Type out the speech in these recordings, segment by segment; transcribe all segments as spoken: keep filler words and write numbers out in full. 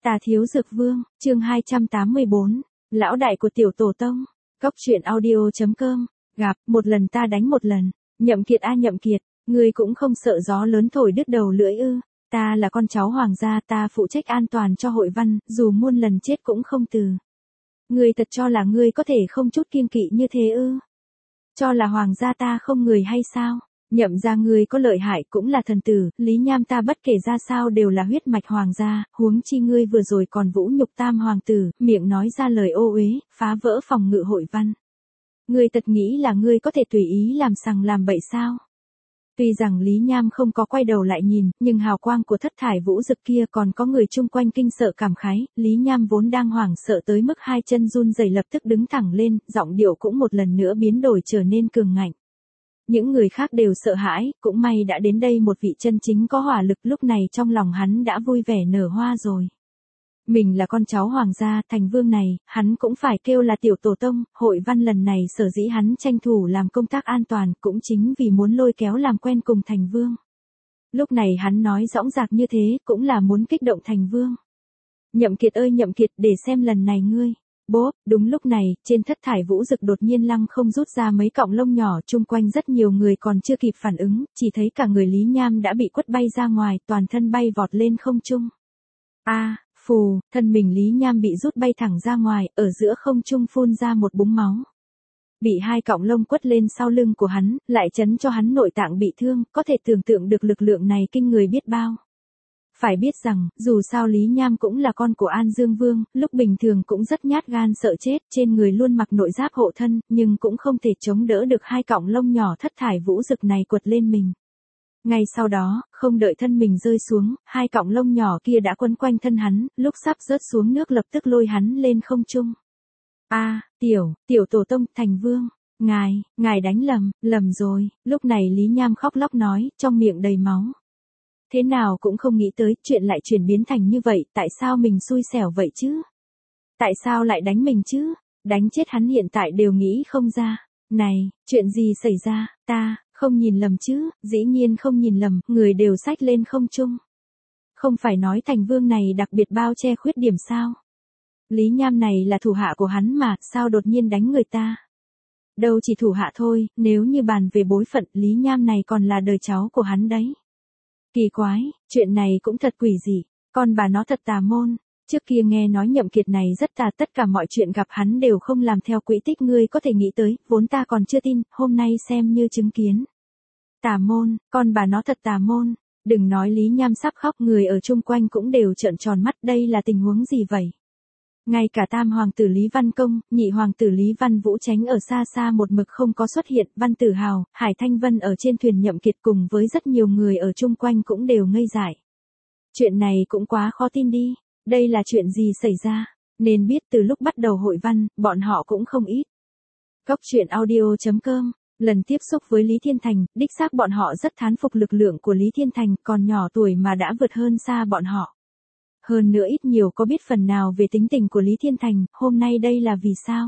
Tà Thiếu Dược Vương, chương hai trăm tám mươi bốn, lão đại của tiểu tổ tông. Cốc truyện audio chấm com, gặp, một lần ta đánh một lần. Nhậm Kiệt a Nhậm Kiệt, ngươi cũng không sợ gió lớn thổi đứt đầu lưỡi ư? Ta là con cháu hoàng gia, ta phụ trách an toàn cho hội văn, dù muôn lần chết cũng không từ. Ngươi thật cho là ngươi có thể không chút kiêng kỵ như thế ư? Cho là hoàng gia ta không người hay sao? Nhậm gia ngươi có lợi hại cũng là thần tử, Lý Nham ta bất kể ra sao đều là huyết mạch hoàng gia, huống chi ngươi vừa rồi còn vũ nhục tam hoàng tử, miệng nói ra lời ô uế, phá vỡ phòng ngự hội văn. Ngươi thật nghĩ là ngươi có thể tùy ý làm sằng làm bậy sao? Tuy rằng Lý Nham không có quay đầu lại nhìn, nhưng hào quang của thất thải vũ dực kia còn có người chung quanh kinh sợ cảm khái, Lý Nham vốn đang hoảng sợ tới mức hai chân run rẩy lập tức đứng thẳng lên, giọng điệu cũng một lần nữa biến đổi trở nên cường ngạnh. Những người khác đều sợ hãi, cũng may đã đến đây một vị chân chính có hỏa lực, lúc này trong lòng hắn đã vui vẻ nở hoa rồi. Mình là con cháu hoàng gia, thành vương này, hắn cũng phải kêu là tiểu tổ tông, hội văn lần này sở dĩ hắn tranh thủ làm công tác an toàn cũng chính vì muốn lôi kéo làm quen cùng thành vương. Lúc này hắn nói dõng dạc như thế, cũng là muốn kích động thành vương. Nhậm Kiệt ơi Nhậm Kiệt, để xem lần này ngươi. Bốp, đúng lúc này, trên thất thải vũ dực đột nhiên lăng không rút ra mấy cọng lông nhỏ, chung quanh rất nhiều người còn chưa kịp phản ứng, chỉ thấy cả người Lý Nham đã bị quất bay ra ngoài, toàn thân bay vọt lên không trung. A, à, phù, thân mình Lý Nham bị rút bay thẳng ra ngoài, ở giữa không trung phun ra một búng máu. Bị hai cọng lông quất lên sau lưng của hắn, lại chấn cho hắn nội tạng bị thương, có thể tưởng tượng được lực lượng này kinh người biết bao. Phải biết rằng, dù sao Lý Nham cũng là con của An Dương Vương, lúc bình thường cũng rất nhát gan sợ chết, trên người luôn mặc nội giáp hộ thân, nhưng cũng không thể chống đỡ được hai cọng lông nhỏ thất thải vũ dực này quật lên mình. Ngay sau đó, không đợi thân mình rơi xuống, hai cọng lông nhỏ kia đã quấn quanh thân hắn, lúc sắp rớt xuống nước lập tức lôi hắn lên không trung. A, à, tiểu, tiểu tổ tông, thành vương, ngài, ngài đánh lầm, lầm rồi, lúc này Lý Nham khóc lóc nói, trong miệng đầy máu. Thế nào cũng không nghĩ tới, chuyện lại chuyển biến thành như vậy, tại sao mình xui xẻo vậy chứ? Tại sao lại đánh mình chứ? Đánh chết hắn hiện tại đều nghĩ không ra. Này, chuyện gì xảy ra, ta, không nhìn lầm chứ, dĩ nhiên không nhìn lầm, người đều xách lên không trung. Không phải nói thành vương này đặc biệt bao che khuyết điểm sao? Lý Nham này là thủ hạ của hắn mà, sao đột nhiên đánh người ta? Đâu chỉ thủ hạ thôi, nếu như bàn về bối phận, Lý Nham này còn là đời cháu của hắn đấy. Kỳ quái, chuyện này cũng thật quỷ dị, con bà nó thật tà môn, trước kia nghe nói Nhậm Kiệt này rất tà, tất cả mọi chuyện gặp hắn đều không làm theo quỹ tích ngươi có thể nghĩ tới, vốn ta còn chưa tin, hôm nay xem như chứng kiến. Tà môn, con bà nó thật tà môn, đừng nói Lý Nham sắp khóc, người ở chung quanh cũng đều trợn tròn mắt, đây là tình huống gì vậy? Ngay cả tam hoàng tử Lý Văn Công, nhị hoàng tử Lý Văn Vũ tránh ở xa xa một mực không có xuất hiện, Văn Tử Hào, Hải Thanh Vân ở trên thuyền Nhậm Kiệt cùng với rất nhiều người ở chung quanh cũng đều ngây dại. Chuyện này cũng quá khó tin đi, đây là chuyện gì xảy ra, nên biết từ lúc bắt đầu hội văn, bọn họ cũng không ít. Cốc truyện audio chấm com, lần tiếp xúc với Lý Thiên Thành, đích xác bọn họ rất thán phục lực lượng của Lý Thiên Thành, còn nhỏ tuổi mà đã vượt hơn xa bọn họ. Hơn nữa ít nhiều có biết phần nào về tính tình của Lý Thiên Thành, hôm nay đây là vì sao?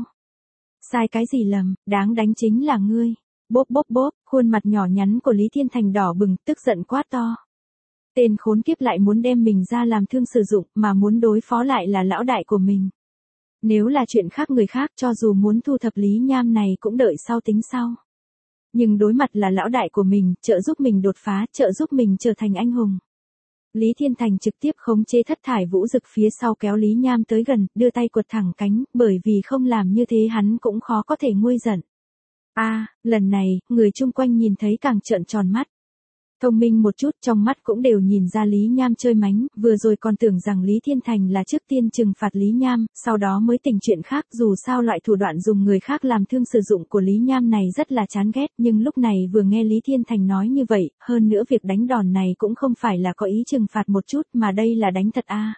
Sai cái gì lầm, đáng đánh chính là ngươi. Bốp bốp bốp, khuôn mặt nhỏ nhắn của Lý Thiên Thành đỏ bừng, tức giận quát to. Tên khốn kiếp lại muốn đem mình ra làm thương sử dụng, mà muốn đối phó lại là lão đại của mình. Nếu là chuyện khác người khác cho dù muốn thu thập Lý Nham này cũng đợi sau tính sau. Nhưng đối mặt là lão đại của mình, trợ giúp mình đột phá, trợ giúp mình trở thành anh hùng. Lý Thiên Thành trực tiếp khống chế thất thải vũ dực phía sau kéo Lý Nham tới gần, đưa tay quật thẳng cánh, bởi vì không làm như thế hắn cũng khó có thể nguôi giận. A, à, lần này, người chung quanh nhìn thấy càng trợn tròn mắt. Thông minh một chút, trong mắt cũng đều nhìn ra Lý Nham chơi mánh, vừa rồi còn tưởng rằng Lý Thiên Thành là trước tiên trừng phạt Lý Nham, sau đó mới tình chuyện khác, dù sao loại thủ đoạn dùng người khác làm thương sử dụng của Lý Nham này rất là chán ghét, nhưng lúc này vừa nghe Lý Thiên Thành nói như vậy, hơn nữa việc đánh đòn này cũng không phải là có ý trừng phạt một chút mà đây là đánh thật a. À.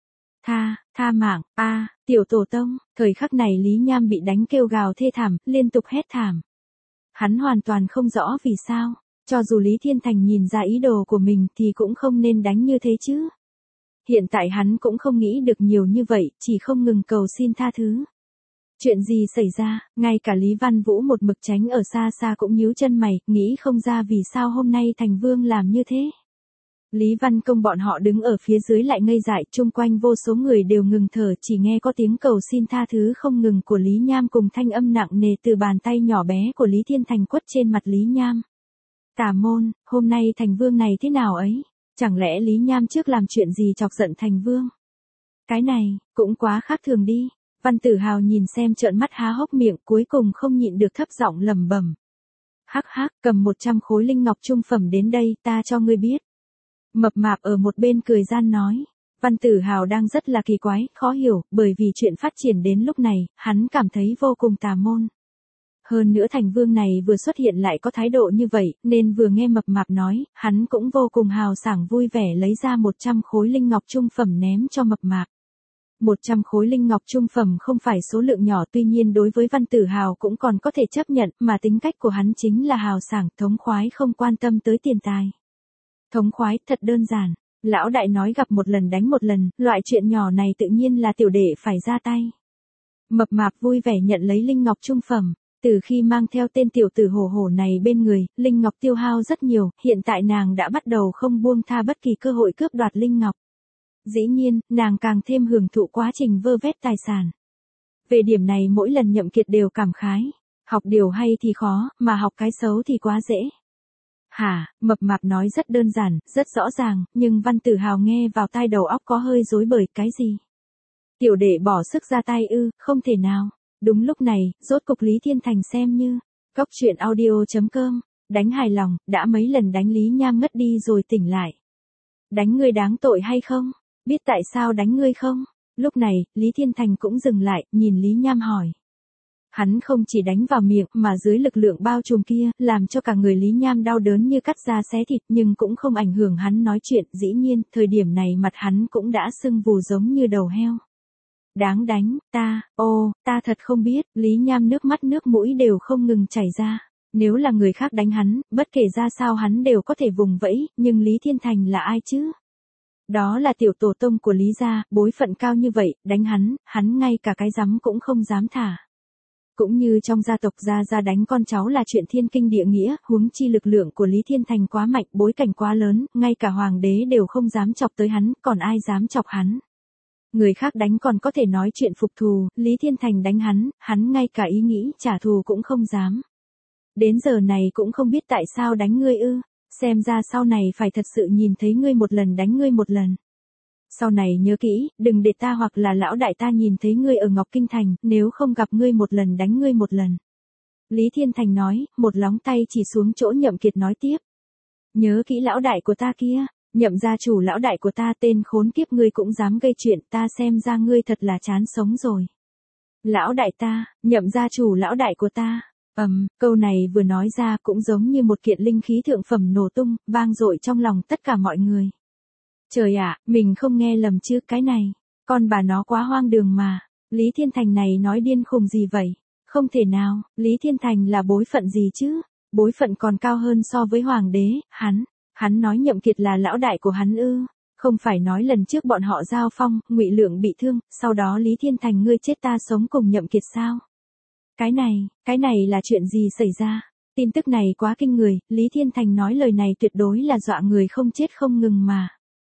Tha, tha mạng, a, à, tiểu tổ tông, thời khắc này Lý Nham bị đánh kêu gào thê thảm, liên tục hét thảm. Hắn hoàn toàn không rõ vì sao. Cho dù Lý Thiên Thành nhìn ra ý đồ của mình thì cũng không nên đánh như thế chứ. Hiện tại hắn cũng không nghĩ được nhiều như vậy, chỉ không ngừng cầu xin tha thứ. Chuyện gì xảy ra, ngay cả Lý Văn Vũ một mực tránh ở xa xa cũng nhíu chân mày, nghĩ không ra vì sao hôm nay thành vương làm như thế. Lý Văn Công bọn họ đứng ở phía dưới lại ngây dại, chung quanh vô số người đều ngừng thở, chỉ nghe có tiếng cầu xin tha thứ không ngừng của Lý Nham cùng thanh âm nặng nề từ bàn tay nhỏ bé của Lý Thiên Thành quất trên mặt Lý Nham. Tà môn, hôm nay Thành Vương này thế nào ấy? Chẳng lẽ Lý Nham trước làm chuyện gì chọc giận Thành Vương? Cái này, cũng quá khác thường đi. Văn Tử Hào nhìn xem trợn mắt há hốc miệng, cuối cùng không nhịn được thấp giọng lẩm bẩm. Hắc hắc, cầm một trăm khối linh ngọc trung phẩm đến đây, ta cho ngươi biết. Mập mạp ở một bên cười gian nói. Văn Tử Hào đang rất là kỳ quái, khó hiểu, bởi vì chuyện phát triển đến lúc này, hắn cảm thấy vô cùng tà môn. Hơn nữa Thành Vương này vừa xuất hiện lại có thái độ như vậy, nên vừa nghe mập mạp nói, hắn cũng vô cùng hào sảng vui vẻ lấy ra một trăm khối linh ngọc trung phẩm ném cho mập mạp. một trăm khối linh ngọc trung phẩm không phải số lượng nhỏ, tuy nhiên đối với Văn Tử Hào cũng còn có thể chấp nhận, mà tính cách của hắn chính là hào sảng, thống khoái không quan tâm tới tiền tài. Thống khoái, thật đơn giản. Lão đại nói gặp một lần đánh một lần, loại chuyện nhỏ này tự nhiên là tiểu đệ phải ra tay. Mập mạp vui vẻ nhận lấy linh ngọc trung phẩm. Từ khi mang theo tên tiểu tử hổ hổ này bên người, linh ngọc tiêu hao rất nhiều, hiện tại nàng đã bắt đầu không buông tha bất kỳ cơ hội cướp đoạt linh ngọc. Dĩ nhiên, nàng càng thêm hưởng thụ quá trình vơ vét tài sản. Về điểm này mỗi lần Nhậm Kiệt đều cảm khái. Học điều hay thì khó, mà học cái xấu thì quá dễ. Hả, mập mạp nói rất đơn giản, rất rõ ràng, nhưng Văn Tử Hào nghe vào tai đầu óc có hơi rối bời, cái gì? Tiểu đệ bỏ sức ra tay ư, không thể nào. Đúng lúc này, rốt cục Lý Thiên Thành xem như, cốc truyện audio chấm com, đánh hài lòng, đã mấy lần đánh Lý Nham ngất đi rồi tỉnh lại. Đánh ngươi đáng tội hay không? Biết tại sao đánh ngươi không? Lúc này, Lý Thiên Thành cũng dừng lại, nhìn Lý Nham hỏi. Hắn không chỉ đánh vào miệng mà dưới lực lượng bao trùm kia, làm cho cả người Lý Nham đau đớn như cắt da xé thịt, nhưng cũng không ảnh hưởng hắn nói chuyện, dĩ nhiên, thời điểm này mặt hắn cũng đã sưng vù giống như đầu heo. Đáng đánh, ta, ô, ta thật không biết, Lý Nham nước mắt nước mũi đều không ngừng chảy ra. Nếu là người khác đánh hắn, bất kể ra sao hắn đều có thể vùng vẫy, nhưng Lý Thiên Thành là ai chứ? Đó là tiểu tổ tông của Lý gia, bối phận cao như vậy, đánh hắn, hắn ngay cả cái rắm cũng không dám thả. Cũng như trong gia tộc Gia Gia đánh con cháu là chuyện thiên kinh địa nghĩa, huống chi lực lượng của Lý Thiên Thành quá mạnh, bối cảnh quá lớn, ngay cả hoàng đế đều không dám chọc tới hắn, còn ai dám chọc hắn. Người khác đánh còn có thể nói chuyện phục thù, Lý Thiên Thành đánh hắn, hắn ngay cả ý nghĩ trả thù cũng không dám. Đến giờ này cũng không biết tại sao đánh ngươi ư, xem ra sau này phải thật sự nhìn thấy ngươi một lần đánh ngươi một lần. Sau này nhớ kỹ, đừng để ta hoặc là lão đại ta nhìn thấy ngươi ở Ngọc Kinh Thành, nếu không gặp ngươi một lần đánh ngươi một lần. Lý Thiên Thành nói, một lóng tay chỉ xuống chỗ Nhậm Kiệt nói tiếp. Nhớ kỹ lão đại của ta kia, Nhậm gia chủ lão đại của ta, tên khốn kiếp ngươi cũng dám gây chuyện, ta xem ra ngươi thật là chán sống rồi. Lão đại ta, Nhậm gia chủ lão đại của ta. Ầm, um, câu này vừa nói ra cũng giống như một kiện linh khí thượng phẩm nổ tung, vang dội trong lòng tất cả mọi người. Trời ạ, à, mình không nghe lầm chứ, cái này, con bà nó quá hoang đường mà. Lý Thiên Thành này nói điên khùng gì vậy? Không thể nào, Lý Thiên Thành là bối phận gì chứ? Bối phận còn cao hơn so với hoàng đế, hắn, hắn nói Nhậm Kiệt là lão đại của hắn ư? Không phải nói lần trước bọn họ giao phong, Ngụy Lượng bị thương, sau đó Lý Thiên Thành ngươi chết ta sống cùng Nhậm Kiệt sao? Cái này, cái này là chuyện gì xảy ra? Tin tức này quá kinh người, Lý Thiên Thành nói lời này tuyệt đối là dọa người không chết không ngừng mà.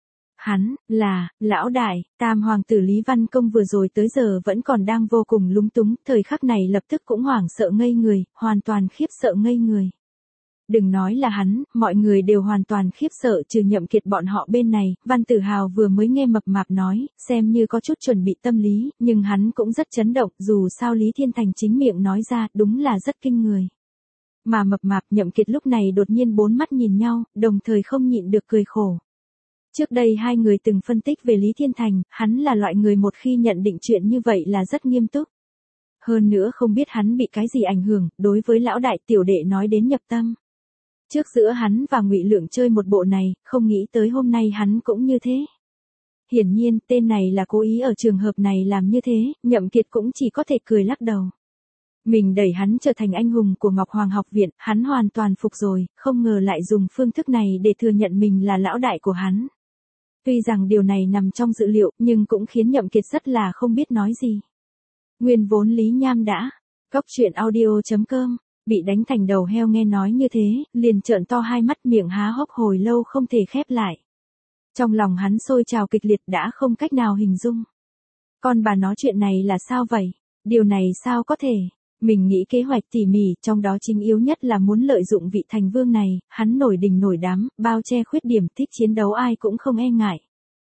Hắn, là, lão đại, tam hoàng tử Lý Văn Công vừa rồi tới giờ vẫn còn đang vô cùng lúng túng, thời khắc này lập tức cũng hoảng sợ ngây người, hoàn toàn khiếp sợ ngây người. Đừng nói là hắn, mọi người đều hoàn toàn khiếp sợ trừ Nhậm Kiệt bọn họ bên này, Văn Tử Hào vừa mới nghe mập mạp nói, xem như có chút chuẩn bị tâm lý, nhưng hắn cũng rất chấn động, dù sao Lý Thiên Thành chính miệng nói ra, đúng là rất kinh người. Mà mập mạp Nhậm Kiệt lúc này đột nhiên bốn mắt nhìn nhau, đồng thời không nhịn được cười khổ. Trước đây hai người từng phân tích về Lý Thiên Thành, hắn là loại người một khi nhận định chuyện như vậy là rất nghiêm túc. Hơn nữa không biết hắn bị cái gì ảnh hưởng, đối với lão đại tiểu đệ nói đến nhập tâm. Trước giữa hắn và Ngụy Lượng chơi một bộ này, không nghĩ tới hôm nay hắn cũng như thế. Hiển nhiên, tên này là cố ý ở trường hợp này làm như thế, Nhậm Kiệt cũng chỉ có thể cười lắc đầu. Mình đẩy hắn trở thành anh hùng của Ngọc Hoàng học viện, hắn hoàn toàn phục rồi, không ngờ lại dùng phương thức này để thừa nhận mình là lão đại của hắn. Tuy rằng điều này nằm trong dự liệu, nhưng cũng khiến Nhậm Kiệt rất là không biết nói gì. Nguyên vốn Lý Nham đã, cốc truyện audio chấm com, bị đánh thành đầu heo nghe nói như thế, liền trợn to hai mắt miệng há hốc hồi lâu không thể khép lại. Trong lòng hắn sôi trào kịch liệt đã không cách nào hình dung. Con bà nói chuyện này là sao vậy? Điều này sao có thể? Mình nghĩ kế hoạch tỉ mỉ, trong đó chính yếu nhất là muốn lợi dụng vị thành vương này, hắn nổi đình nổi đám, bao che khuyết điểm, thích chiến đấu ai cũng không e ngại.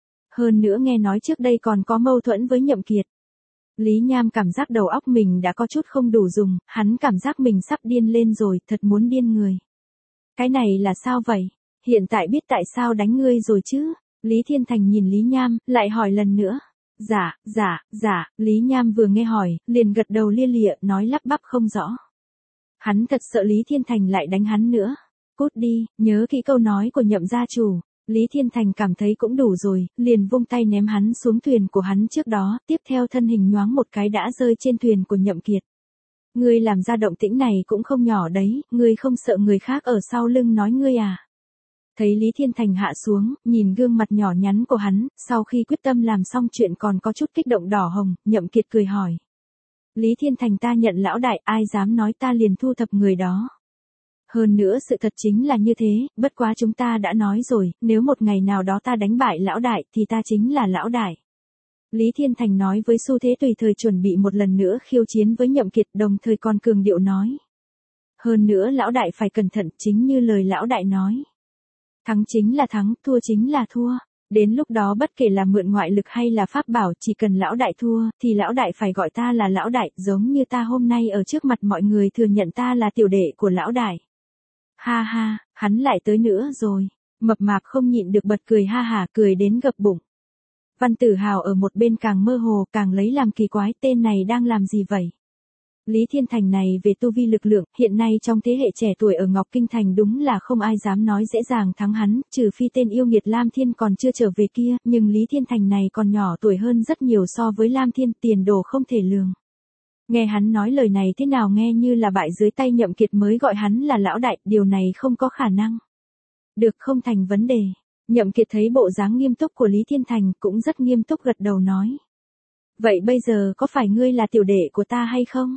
Hơn nữa nghe nói trước đây còn có mâu thuẫn với Nhậm Kiệt. Lý Nham cảm giác đầu óc mình đã có chút không đủ dùng, hắn cảm giác mình sắp điên lên rồi, thật muốn điên người. Cái này là sao vậy? Hiện tại biết tại sao đánh ngươi rồi chứ? Lý Thiên Thành nhìn Lý Nham, lại hỏi lần nữa. Dạ, dạ, dạ, Lý Nham vừa nghe hỏi, liền gật đầu lia lịa, nói lắp bắp không rõ. Hắn thật sợ Lý Thiên Thành lại đánh hắn nữa. Cút đi, nhớ kỹ câu nói của Nhậm gia chủ. Lý Thiên Thành cảm thấy cũng đủ rồi, liền vung tay ném hắn xuống thuyền của hắn trước đó, tiếp theo thân hình nhoáng một cái đã rơi trên thuyền của Nhậm Kiệt. Ngươi làm ra động tĩnh này cũng không nhỏ đấy, ngươi không sợ người khác ở sau lưng nói ngươi à? Thấy Lý Thiên Thành hạ xuống, nhìn gương mặt nhỏ nhắn của hắn, sau khi quyết tâm làm xong chuyện còn có chút kích động đỏ hồng, Nhậm Kiệt cười hỏi. Lý Thiên Thành ta nhận lão đại, ai dám nói ta liền thu thập người đó. Hơn nữa sự thật chính là như thế, bất quá chúng ta đã nói rồi, nếu một ngày nào đó ta đánh bại lão đại thì ta chính là lão đại. Lý Thiên Thành nói với xu thế tùy thời chuẩn bị một lần nữa khiêu chiến với Nhậm Kiệt, đồng thời còn cường điệu nói. Hơn nữa lão đại phải cẩn thận, chính như lời lão đại nói. Thắng chính là thắng, thua chính là thua. Đến lúc đó bất kể là mượn ngoại lực hay là pháp bảo, chỉ cần lão đại thua, thì lão đại phải gọi ta là lão đại, giống như ta hôm nay ở trước mặt mọi người thừa nhận ta là tiểu đệ của lão đại. Ha ha, hắn lại tới nữa rồi. Mập mạp không nhịn được bật cười ha hả, cười đến gập bụng. Văn Tử Hào ở một bên càng mơ hồ, càng lấy làm kỳ quái, tên này đang làm gì vậy? Lý Thiên Thành này về tu vi lực lượng, hiện nay trong thế hệ trẻ tuổi ở Ngọc Kinh Thành đúng là không ai dám nói dễ dàng thắng hắn, trừ phi tên yêu nghiệt Lam Thiên còn chưa trở về kia, nhưng Lý Thiên Thành này còn nhỏ tuổi hơn rất nhiều so với Lam Thiên, tiền đồ không thể lường. Nghe hắn nói lời này thế nào nghe như là bại dưới tay Nhậm Kiệt mới gọi hắn là lão đại, điều này không có khả năng. Được, không thành vấn đề. Nhậm Kiệt thấy bộ dáng nghiêm túc của Lý Thiên Thành cũng rất nghiêm túc gật đầu nói. Vậy bây giờ có phải ngươi là tiểu đệ của ta hay không?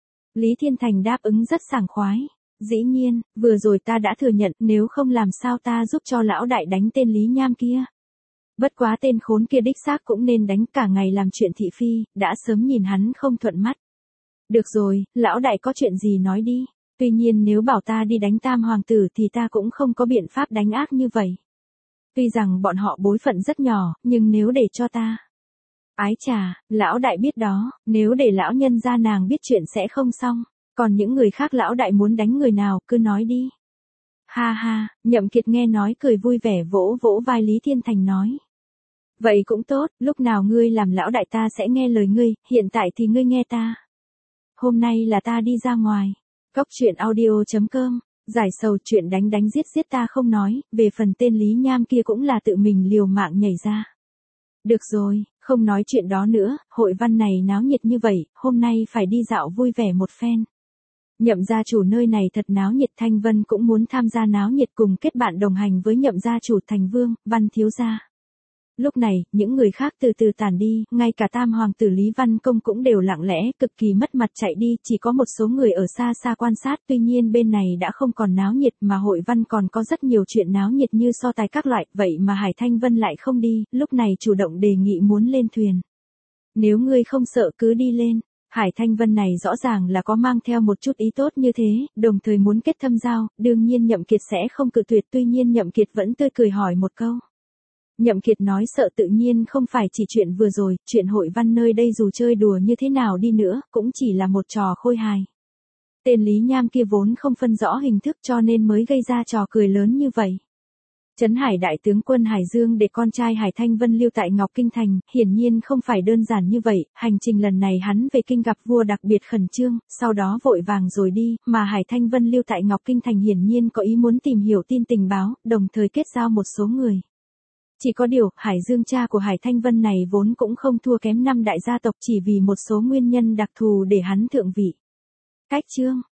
Lý Thiên Thành đáp ứng rất sảng khoái. Dĩ nhiên, vừa rồi ta đã thừa nhận, nếu không làm sao ta giúp cho lão đại đánh tên Lý Nham kia. Bất quá tên khốn kia đích xác cũng nên đánh, cả ngày làm chuyện thị phi, đã sớm nhìn hắn không thuận mắt. Được rồi, lão đại có chuyện gì nói đi. Tuy nhiên nếu bảo ta đi đánh tam hoàng tử thì ta cũng không có biện pháp đánh ác như vậy. Tuy rằng bọn họ bối phận rất nhỏ, nhưng nếu để cho ta. Ái chà, lão đại biết đó, nếu để lão nhân gia nàng biết chuyện sẽ không xong. Còn những người khác lão đại muốn đánh người nào, cứ nói đi. Ha ha, Nhậm Kiệt nghe nói cười vui vẻ vỗ vỗ vai Lý Thiên Thành nói. Vậy cũng tốt, lúc nào ngươi làm lão đại ta sẽ nghe lời ngươi, hiện tại thì ngươi nghe ta. Hôm nay là ta đi ra ngoài. Cóc truyện audio chấm com, giải sầu chuyện đánh đánh giết giết ta không nói, về phần tên Lý Nham kia cũng là tự mình liều mạng nhảy ra. Được rồi, không nói chuyện đó nữa, hội văn này náo nhiệt như vậy, hôm nay phải đi dạo vui vẻ một phen. Nhậm gia chủ nơi này thật náo nhiệt, Thanh Vân cũng muốn tham gia náo nhiệt cùng kết bạn đồng hành với nhậm gia chủ Thành Vương, Văn thiếu gia. Lúc này, những người khác từ từ tản đi, ngay cả tam hoàng tử Lý Văn Công cũng đều lặng lẽ, cực kỳ mất mặt chạy đi, chỉ có một số người ở xa xa quan sát, tuy nhiên bên này đã không còn náo nhiệt mà hội văn còn có rất nhiều chuyện náo nhiệt như so tài các loại, vậy mà Hải Thanh Vân lại không đi, lúc này chủ động đề nghị muốn lên thuyền. Nếu ngươi không sợ cứ đi lên. Hải Thanh Vân này rõ ràng là có mang theo một chút ý tốt như thế, đồng thời muốn kết thâm giao, đương nhiên Nhậm Kiệt sẽ không cự tuyệt, tuy nhiên Nhậm Kiệt vẫn tươi cười hỏi một câu. Nhậm Kiệt nói sợ tự nhiên không phải chỉ chuyện vừa rồi, chuyện hội văn nơi đây dù chơi đùa như thế nào đi nữa, cũng chỉ là một trò khôi hài. Tên Lý Nham kia vốn không phân rõ hình thức cho nên mới gây ra trò cười lớn như vậy. Trấn Hải đại tướng quân Hải Dương để con trai Hải Thanh Vân lưu tại Ngọc Kinh Thành, hiển nhiên không phải đơn giản như vậy, hành trình lần này hắn về kinh gặp vua đặc biệt khẩn trương, sau đó vội vàng rồi đi, mà Hải Thanh Vân lưu tại Ngọc Kinh Thành hiển nhiên có ý muốn tìm hiểu tin tình báo, đồng thời kết giao một số người. Chỉ có điều, Hải Dương cha của Hải Thanh Vân này vốn cũng không thua kém năm đại gia tộc chỉ vì một số nguyên nhân đặc thù để hắn thượng vị. Cách chương